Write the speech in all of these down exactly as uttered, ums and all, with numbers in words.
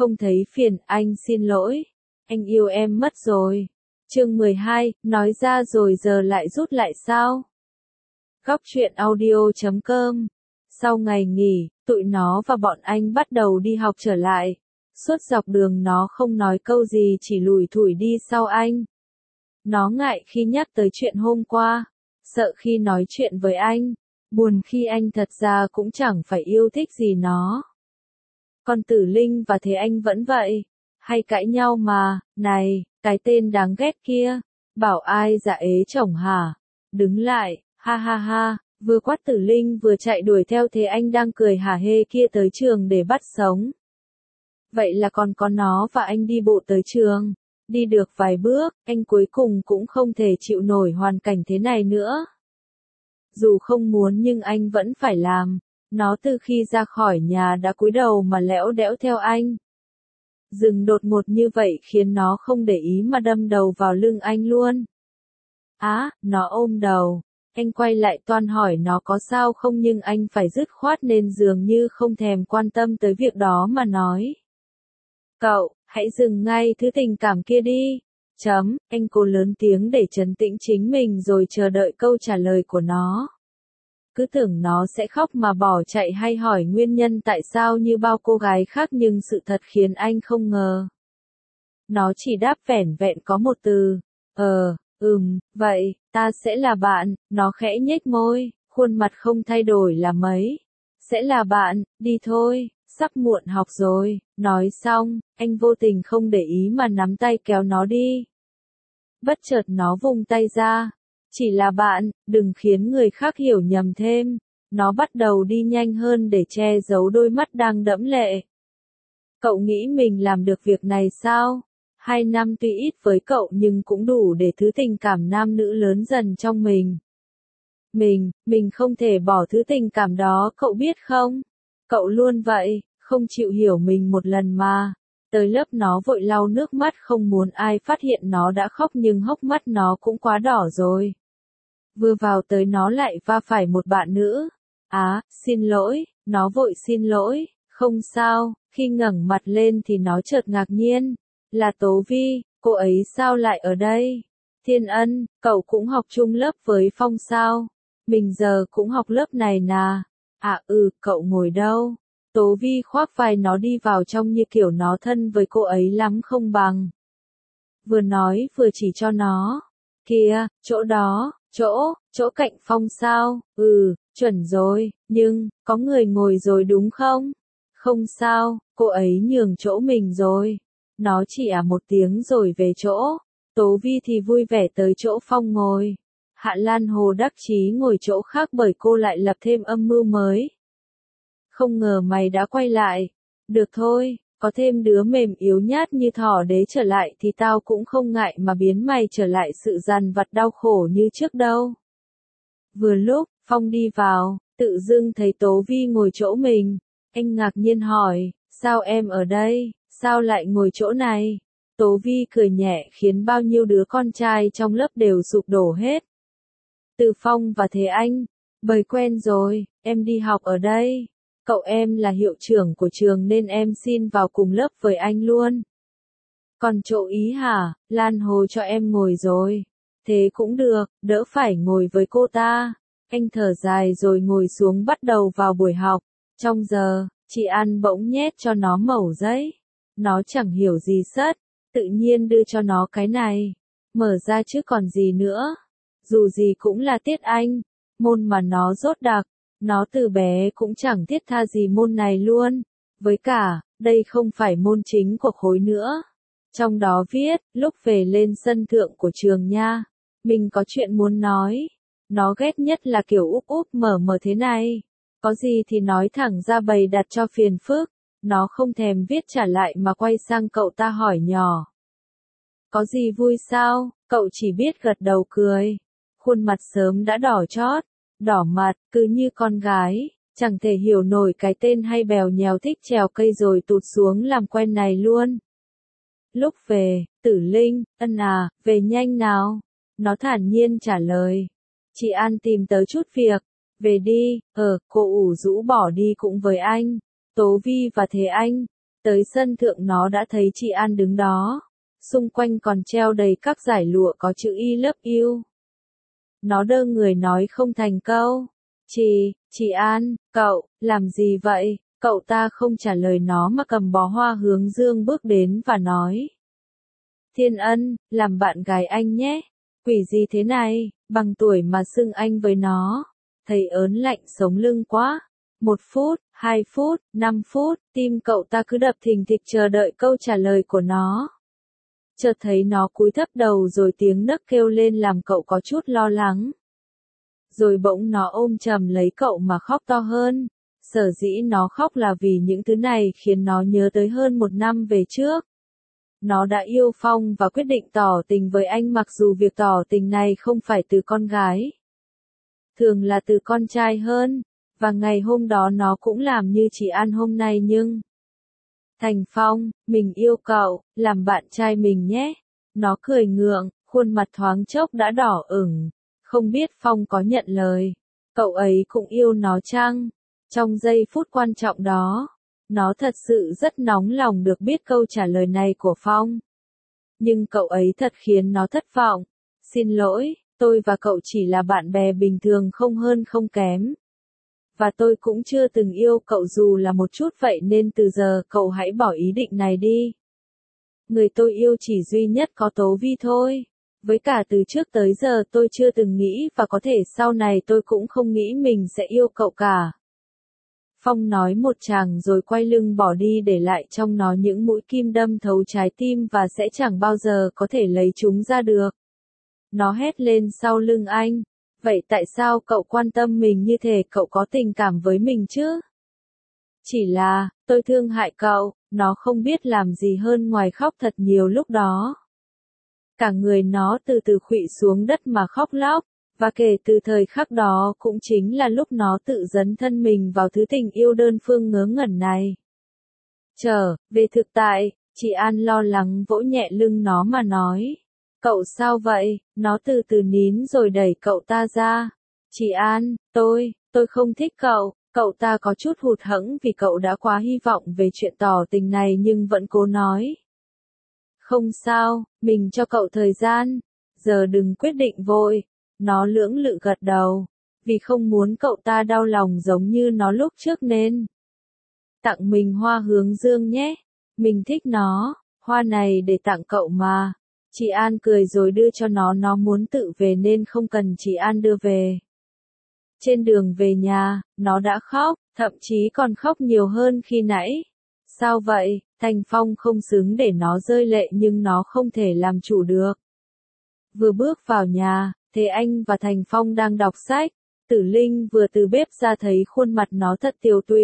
Không thấy phiền, anh xin lỗi. Anh yêu em mất rồi. Chương mười hai, nói ra rồi giờ lại rút lại sao? Góc truyện audio chấm com. Sau ngày nghỉ, tụi nó và bọn anh bắt đầu đi học trở lại. Suốt dọc đường nó không nói câu gì, chỉ lủi thủi đi sau anh. Nó ngại khi nhắc tới chuyện hôm qua, sợ khi nói chuyện với anh, buồn khi anh thật ra cũng chẳng phải yêu thích gì nó. Còn Tử Linh và Thế Anh vẫn vậy, hay cãi nhau mà, này, cái tên đáng ghét kia, bảo ai dạ ế chồng hả? Đứng lại, ha ha ha, vừa quát Tử Linh vừa chạy đuổi theo Thế Anh đang cười hả hê kia tới trường để bắt sống. Vậy là còn có nó và anh đi bộ tới trường. Đi được vài bước, anh cuối cùng cũng không thể chịu nổi hoàn cảnh thế này nữa. Dù không muốn nhưng anh vẫn phải làm. Nó từ khi ra khỏi nhà đã cúi đầu mà lẽo đẽo theo anh. Dừng đột ngột như vậy khiến nó không để ý mà đâm đầu vào lưng anh luôn. Á, nó ôm đầu. Anh quay lại toan hỏi nó có sao không nhưng anh phải dứt khoát nên dường như không thèm quan tâm tới việc đó mà nói. Cậu, hãy dừng ngay thứ tình cảm kia đi. Chấm, anh cố lớn tiếng để trấn tĩnh chính mình rồi chờ đợi câu trả lời của nó. Cứ tưởng nó sẽ khóc mà bỏ chạy hay hỏi nguyên nhân tại sao như bao cô gái khác nhưng sự thật khiến anh không ngờ. Nó chỉ đáp vẻn vẹn có một từ. Ờ, ừm, vậy, ta sẽ là bạn, nó khẽ nhếch môi, khuôn mặt không thay đổi là mấy. Sẽ là bạn, đi thôi, sắp muộn học rồi, nói xong, anh vô tình không để ý mà nắm tay kéo nó đi. Bất chợt nó vùng tay ra. Chỉ là bạn, đừng khiến người khác hiểu nhầm thêm. Nó bắt đầu đi nhanh hơn để che giấu đôi mắt đang đẫm lệ. Cậu nghĩ mình làm được việc này sao? Hai năm tuy ít với cậu nhưng cũng đủ để thứ tình cảm nam nữ lớn dần trong mình. Mình, mình không thể bỏ thứ tình cảm đó cậu biết không? Cậu luôn vậy, không chịu hiểu mình một lần mà. Tới lớp nó vội lau nước mắt không muốn ai phát hiện nó đã khóc nhưng hốc mắt nó cũng quá đỏ rồi. Vừa vào tới nó lại va phải một bạn nữ. Á, xin lỗi, nó vội xin lỗi, không sao, khi ngẩng mặt lên thì nó chợt ngạc nhiên. Là Tố Vi, cô ấy sao lại ở đây? Thiên Ân, cậu cũng học chung lớp với Phong sao? Mình giờ cũng học lớp này nà. À ừ, cậu ngồi đâu? Tố Vi khoác vai nó đi vào trong như kiểu nó thân với cô ấy lắm không bằng. Vừa nói vừa chỉ cho nó. Kìa, chỗ đó, chỗ, chỗ cạnh Phong sao? Ừ, chuẩn rồi, nhưng, có người ngồi rồi đúng không? Không sao, cô ấy nhường chỗ mình rồi. Nó chỉ à một tiếng rồi về chỗ. Tố Vi thì vui vẻ tới chỗ Phong ngồi. Hạ Lan Hồ đắc chí ngồi chỗ khác bởi cô lại lập thêm âm mưu mới. Không ngờ mày đã quay lại. Được thôi, có thêm đứa mềm yếu nhát như thỏ đế trở lại thì tao cũng không ngại mà biến mày trở lại sự dằn vặt đau khổ như trước đâu. Vừa lúc, Phong đi vào, tự dưng thấy Tố Vi ngồi chỗ mình. Anh ngạc nhiên hỏi, sao em ở đây, sao lại ngồi chỗ này? Tố Vi cười nhẹ khiến bao nhiêu đứa con trai trong lớp đều sụp đổ hết. Từ Phong và Thế Anh, bời quen rồi, em đi học ở đây. Cậu em là hiệu trưởng của trường nên em xin vào cùng lớp với anh luôn. Còn chỗ Ý hả, Lan Hồ cho em ngồi rồi. Thế cũng được, đỡ phải ngồi với cô ta. Anh thở dài rồi ngồi xuống bắt đầu vào buổi học. Trong giờ, chị An bỗng nhét cho nó mẩu giấy. Nó chẳng hiểu gì sất, tự nhiên đưa cho nó cái này. Mở ra chứ còn gì nữa. Dù gì cũng là tiết Anh, môn mà nó dốt đặc. Nó từ bé cũng chẳng thiết tha gì môn này luôn. Với cả, đây không phải môn chính của khối nữa. Trong đó viết, lúc về lên sân thượng của trường nha. Mình có chuyện muốn nói. Nó ghét nhất là kiểu úp úp mở mở thế này. Có gì thì nói thẳng ra bày đặt cho phiền phức. Nó không thèm viết trả lại mà quay sang cậu ta hỏi nhỏ. Có gì vui sao? Cậu chỉ biết gật đầu cười. Khuôn mặt sớm đã đỏ chót. Đỏ mặt, cứ như con gái, chẳng thể hiểu nổi cái tên hay bèo nhèo thích trèo cây rồi tụt xuống làm quen này luôn. Lúc về, Tử Linh, ân à, về nhanh nào. Nó thản nhiên trả lời. Chị An tìm tớ chút việc, về đi, ờ, cô ủ rũ bỏ đi cũng với anh. Tố Vi và Thế Anh, Tới sân thượng nó đã thấy chị An đứng đó. Xung quanh còn treo đầy các dải lụa có chữ I love you. Nó đơ người nói không thành câu. Chị, chị An, cậu, làm gì vậy? Cậu ta không trả lời nó mà cầm bó hoa hướng dương bước đến và nói. Thiên Ân, làm bạn gái anh nhé. Quỷ gì thế này, bằng tuổi mà xưng anh với nó. Thấy ớn lạnh sống lưng quá. Một phút, hai phút, năm phút, tim cậu ta cứ đập thình thịch chờ đợi câu trả lời của nó. Chợt thấy nó cúi thấp đầu rồi tiếng nấc kêu lên làm cậu có chút lo lắng. Rồi bỗng nó ôm chầm lấy cậu mà khóc to hơn. Sở dĩ nó khóc là vì những thứ này khiến nó nhớ tới hơn một năm về trước. Nó đã yêu Phong và quyết định tỏ tình với anh mặc dù việc tỏ tình này không phải từ con gái. Thường là từ con trai hơn. Và ngày hôm đó nó cũng làm như chị An hôm nay nhưng... Thành Phong, mình yêu cậu, làm bạn trai mình nhé. Nó cười ngượng, khuôn mặt thoáng chốc đã đỏ ửng. Không biết Phong có nhận lời. Cậu ấy cũng yêu nó chăng? Trong giây phút quan trọng đó, nó thật sự rất nóng lòng được biết câu trả lời này của Phong. Nhưng cậu ấy thật khiến nó thất vọng. Xin lỗi, tôi và cậu chỉ là bạn bè bình thường không hơn không kém. Và tôi cũng chưa từng yêu cậu dù là một chút vậy nên từ giờ cậu hãy bỏ ý định này đi. Người tôi yêu chỉ duy nhất có Tố Vi thôi. Với cả từ trước tới giờ tôi chưa từng nghĩ và có thể sau này tôi cũng không nghĩ mình sẽ yêu cậu cả. Phong nói một tràng rồi quay lưng bỏ đi để lại trong nó những mũi kim đâm thấu trái tim và sẽ chẳng bao giờ có thể lấy chúng ra được. Nó hét lên sau lưng anh. Vậy tại sao cậu quan tâm mình như thế, cậu có tình cảm với mình chứ? Chỉ là, tôi thương hại cậu, nó không biết làm gì hơn ngoài khóc thật nhiều lúc đó. Cả người nó từ từ khuỵu xuống đất mà khóc lóc, và kể từ thời khắc đó cũng chính là lúc nó tự dấn thân mình vào thứ tình yêu đơn phương ngớ ngẩn này. Trở về thực tại, chị An lo lắng vỗ nhẹ lưng nó mà nói. Cậu sao vậy? Nó từ từ nín rồi đẩy cậu ta ra. Chị An, tôi, tôi không thích cậu. Cậu ta có chút hụt hẫng vì cậu đã quá hy vọng về chuyện tỏ tình này nhưng vẫn cố nói. Không sao, mình cho cậu thời gian. Giờ đừng quyết định vội. Nó lưỡng lự gật đầu. Vì không muốn cậu ta đau lòng giống như nó lúc trước nên. Tặng mình hoa hướng dương nhé. Mình thích nó. Hoa này để tặng cậu mà. Chị An cười rồi đưa cho nó, nó muốn tự về nên không cần chị An đưa về. Trên đường về nhà, nó đã khóc, thậm chí còn khóc nhiều hơn khi nãy. Sao vậy? Thành Phong không xứng để nó rơi lệ nhưng nó không thể làm chủ được. Vừa bước vào nhà, thấy anh và Thành Phong đang đọc sách. Tử Linh vừa từ bếp ra thấy khuôn mặt nó thật tiều tụy.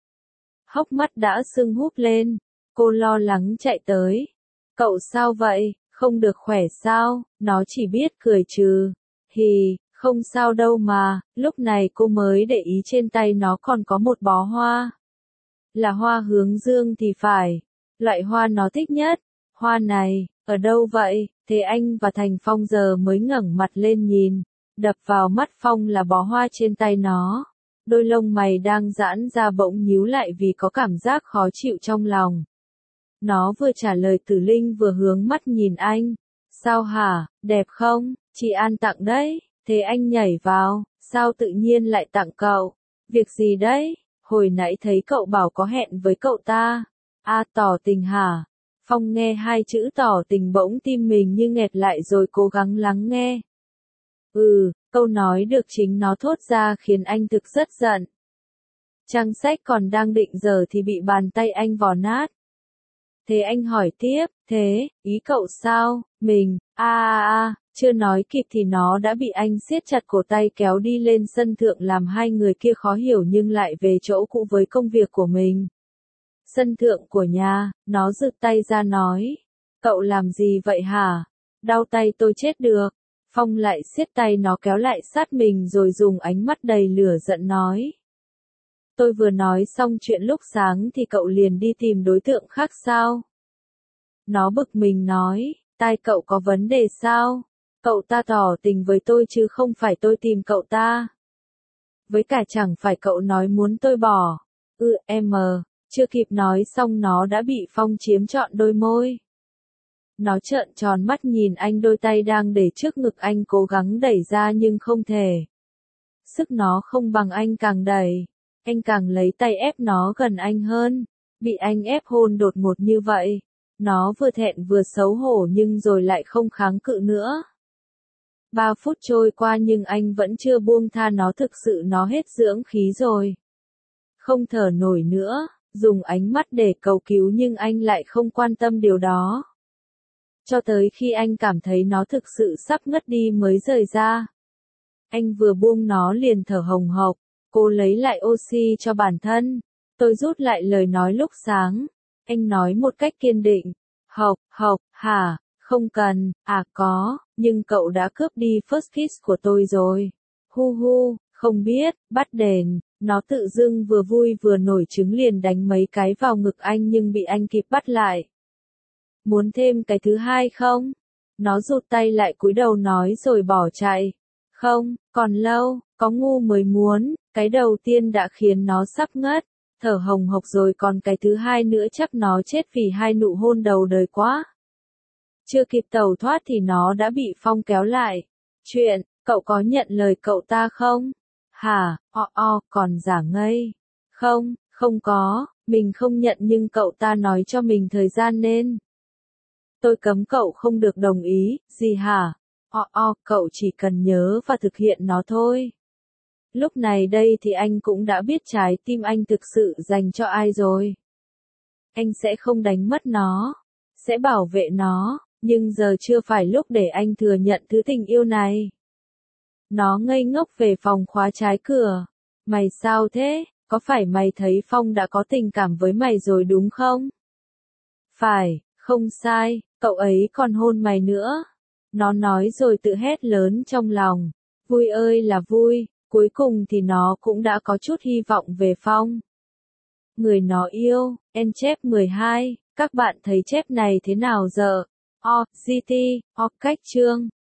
Hốc mắt đã sưng húp lên. Cô lo lắng chạy tới. Cậu sao vậy? Không được khỏe sao? Nó chỉ biết cười trừ. Hì, không sao đâu mà. Lúc này cô mới để ý trên tay nó còn có một bó hoa. Là hoa hướng dương thì phải. Loại hoa nó thích nhất. Hoa này, ở đâu vậy? Thế anh và Thành Phong giờ mới ngẩng mặt lên nhìn. Đập vào mắt Phong là bó hoa trên tay nó. Đôi lông mày đang giãn ra bỗng nhíu lại vì có cảm giác khó chịu trong lòng. Nó vừa trả lời Tử Linh vừa hướng mắt nhìn anh. Sao hả, đẹp không? Chị An tặng đấy. Thế anh nhảy vào, sao tự nhiên lại tặng cậu? Việc gì đấy? Hồi nãy thấy cậu bảo có hẹn với cậu ta. À, tỏ tình hả? Phong nghe hai chữ tỏ tình bỗng tim mình như nghẹt lại rồi cố gắng lắng nghe. Ừ, câu nói được chính nó thốt ra khiến anh thực rất giận. Trang sách còn đang định dở thì bị bàn tay anh vò nát. Thế anh hỏi tiếp, thế, ý cậu sao, mình, a a a, chưa nói kịp thì nó đã bị anh siết chặt cổ tay kéo đi lên sân thượng làm hai người kia khó hiểu nhưng lại về chỗ cũ với công việc của mình. Sân thượng của nhà, nó giựt tay ra nói, cậu làm gì vậy hả? Đau tay tôi chết được. Phong lại siết tay nó kéo lại sát mình rồi dùng ánh mắt đầy lửa giận nói. Tôi vừa nói xong chuyện lúc sáng thì cậu liền đi tìm đối tượng khác sao? Nó bực mình nói, tai cậu có vấn đề sao? Cậu ta tỏ tình với tôi chứ không phải tôi tìm cậu ta. Với cả chẳng phải cậu nói muốn tôi bỏ. Ừ, em, Chưa kịp nói xong nó đã bị Phong chiếm trọn đôi môi. Nó trợn tròn mắt nhìn anh, đôi tay đang để trước ngực anh cố gắng đẩy ra nhưng không thể. Sức nó không bằng anh càng đẩy, anh càng lấy tay ép nó gần anh hơn. Bị anh ép hôn đột ngột như vậy, nó vừa thẹn vừa xấu hổ nhưng rồi lại không kháng cự nữa. Ba phút trôi qua nhưng anh vẫn chưa buông tha nó, thực sự nó hết dưỡng khí rồi. Không thở nổi nữa, dùng ánh mắt để cầu cứu nhưng anh lại không quan tâm điều đó. Cho tới khi anh cảm thấy nó thực sự sắp ngất đi mới rời ra. Anh vừa buông nó liền thở hồng hộc, cô lấy lại oxy cho bản thân. Tôi rút lại lời nói lúc sáng. Anh nói một cách kiên định. Hộc, hộc, hả, không cần, à có, nhưng cậu đã cướp đi first kiss của tôi rồi. Hu hu, không biết, bắt đền. Nó tự dưng vừa vui vừa nổi trứng liền đánh mấy cái vào ngực anh nhưng bị anh kịp bắt lại. Muốn thêm cái thứ hai không? Nó rụt tay lại cúi đầu nói rồi bỏ chạy. Không, còn lâu, có ngu mới muốn, cái đầu tiên đã khiến nó sắp ngất, thở hồng hộc rồi còn cái thứ hai nữa chắc nó chết vì hai nụ hôn đầu đời quá. Chưa kịp tẩu thoát thì nó đã bị Phong kéo lại. Chuyện, cậu có nhận lời cậu ta không? Hả, o o, còn giả ngây. Không, không có, mình không nhận nhưng cậu ta nói cho mình thời gian nên. Tôi cấm cậu không được đồng ý, gì hả? O o, cậu chỉ cần nhớ và thực hiện nó thôi. Lúc này đây thì anh cũng đã biết trái tim anh thực sự dành cho ai rồi. Anh sẽ không đánh mất nó, sẽ bảo vệ nó, nhưng giờ chưa phải lúc để anh thừa nhận thứ tình yêu này. Nó ngây ngốc về phòng khóa trái cửa. Mày sao thế? Có phải mày thấy Phong đã có tình cảm với mày rồi đúng không? Phải, không sai, cậu ấy còn hôn mày nữa. Nó nói rồi tự hét lớn trong lòng. Vui ơi là vui, cuối cùng thì nó cũng đã có chút hy vọng về Phong. Người nó yêu, en chép mười hai, các bạn thấy chép này thế nào giờ? O, giê tê, O cách chương.